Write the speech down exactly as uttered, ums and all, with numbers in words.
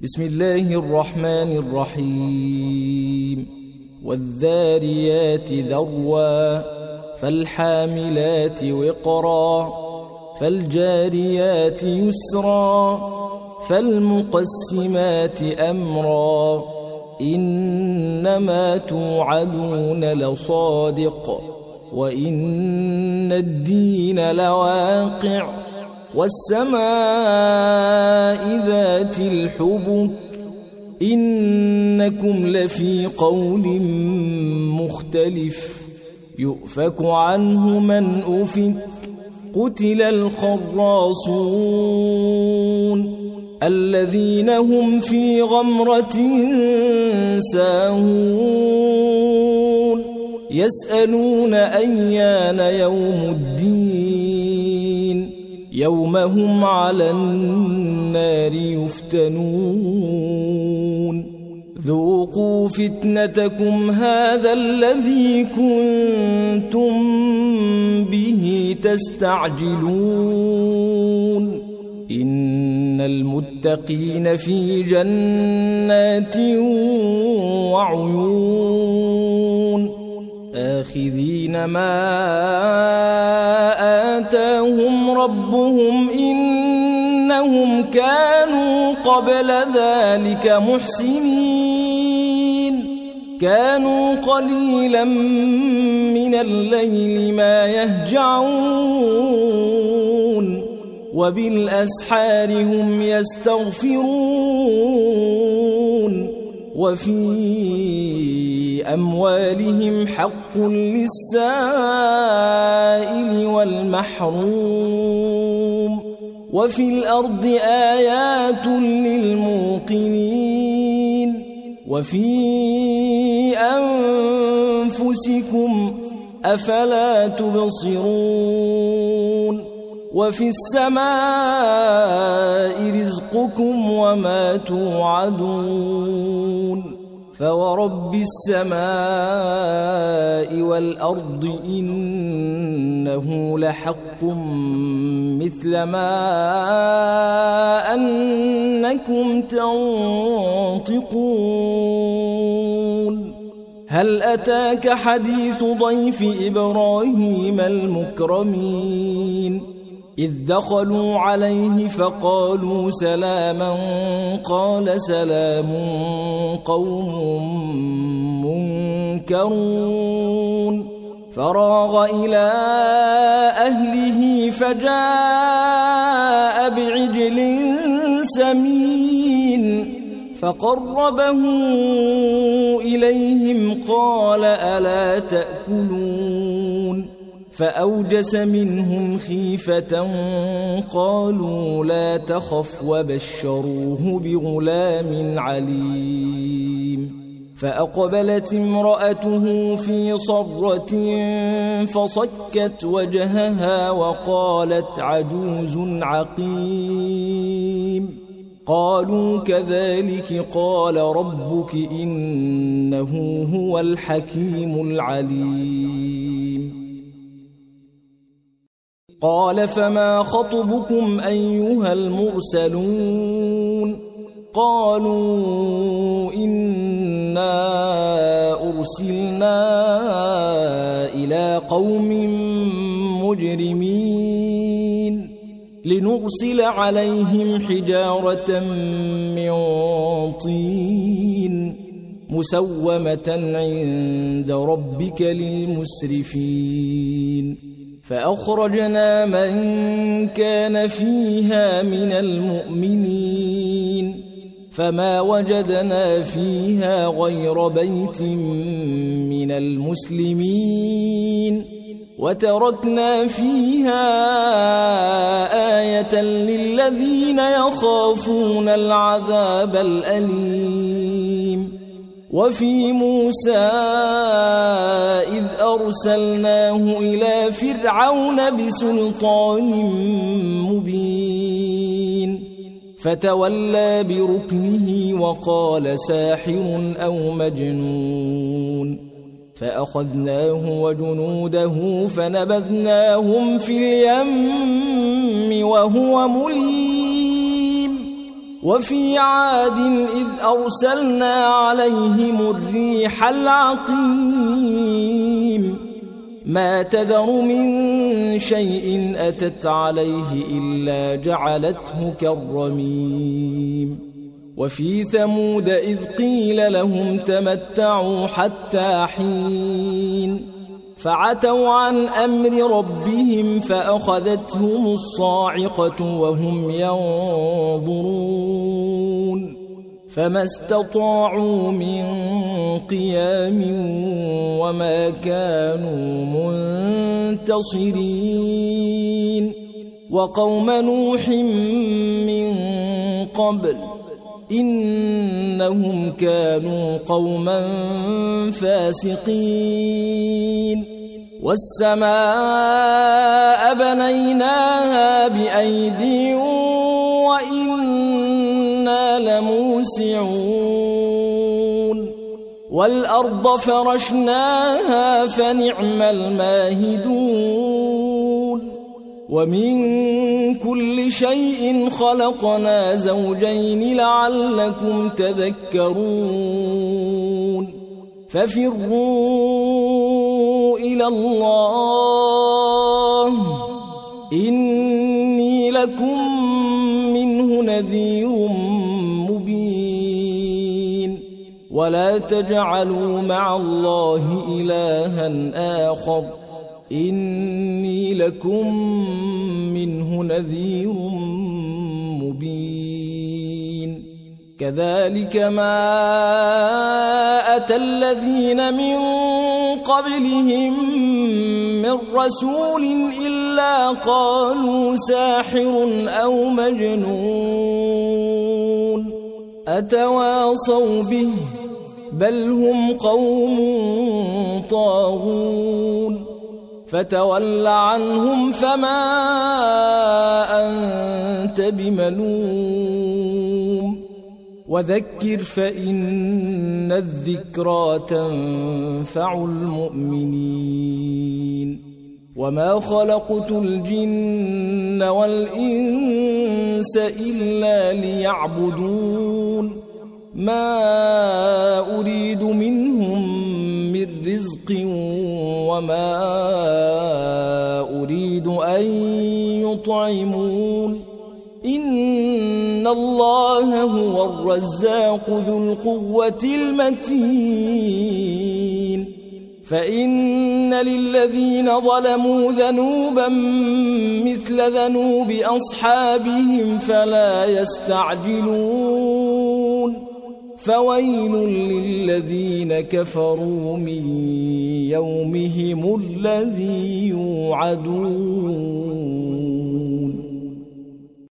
بسم الله الرحمن الرحيم والذاريات ذروا فالحاملات وقرا فالجاريات يسرا فالمقسمات أمرا إنما توعدون لصادق وإن الدين لواقع والسماء ذات الحبك إنكم لفي قول مختلف يؤفك عنه من أفك قتل الخراصون الذين هم في غمرة ساهون يسألون أيان يوم الدين يوم هم على النار يفتنون ذوقوا فتنتكم هذا الذي كنتم به تستعجلون إن المتقين في جنات وعيون آخذين ما آتاهم ربهم إنهم كانوا قبل ذلك محسنين كانوا قليلا من الليل ما يهجعون وبالأسحار هم يستغفرون وفي أموالهم حق للسائل والمحروم وفي الأرض آيات للموقنين وفي أنفسكم أفلا تبصرون وفي السماء رزقكم وما توعدون فورب السماء والأرض إنه لحق مثل ما أنكم تنطقون هل أتاك حديث ضيف إبراهيم المكرمين إذ دخلوا عليه فقالوا سلاما قال سلام قوم منكرون فراغ إلى أهله فجاء بعجل سمين فقربه إليهم قال ألا تأكلون فأوجس منهم خيفة قالوا لا تخف وبشروه بغلام عليم فأقبلت امرأته في صرة فصكت وجهها وقالت عجوز عقيم قالوا كذلك قال ربك إنه هو الحكيم العليم قال فما خطبكم أيها المرسلون قالوا إنا أرسلنا إلى قوم مجرمين لنرسل عليهم حجارة من طين مسومة عند ربك للمسرفين فأخرجنا من كان فيها من المؤمنين فما وجدنا فيها غير بيت من المسلمين وتركنا فيها آية للذين يخافون العذاب الأليم وفي موسى إذ أرسلناه إلى فرعون بسلطان مبين فتولى بركنه وقال ساحر أو مجنون فأخذناه وجنوده فنبذناهم في اليم وهو مليم وفي عاد إذ أرسلنا عليهم الريح العقيم ما تذر من شيء أتت عليه إلا جعلته كالرميم وفي ثمود إذ قيل لهم تمتعوا حتى حين فعتوا عن أمر ربهم فأخذتهم الصاعقة وهم ينظرون فما استطاعوا من قيام وما كانوا منتصرين وقوم نوح من قبل إنهم كانوا قوما فاسقين والسماء بنيناها بأيدي وإنا لموسعون والأرض فرشناها فنعم الماهدون ومن كل شيء خلقنا زوجين لعلكم تذكرون ففروا إلى الله إني لكم منه نذير مبين ولا تجعلوا مع الله إلها آخر إني لكم منه نذير مبين كذلك ما أتى الذين من قبلهم من رسول إلا قالوا ساحر أو مجنون أتواصوا به بل هم قوم طاغون فتول عنهم فما أنت بملوم وذكر فإن الذكرى تنفع المؤمنين وما خلقت الجن والإنس إلا ليعبدون ما أريد منهم من رزق وما أريد أن يطعمون إن الله هو الرزاق ذو القوة المتين فإن للذين ظلموا ذنوبا مثل ذنوب أصحابهم فلا يستعجلون فويل للذين كفروا من يومهم الذي يوعدون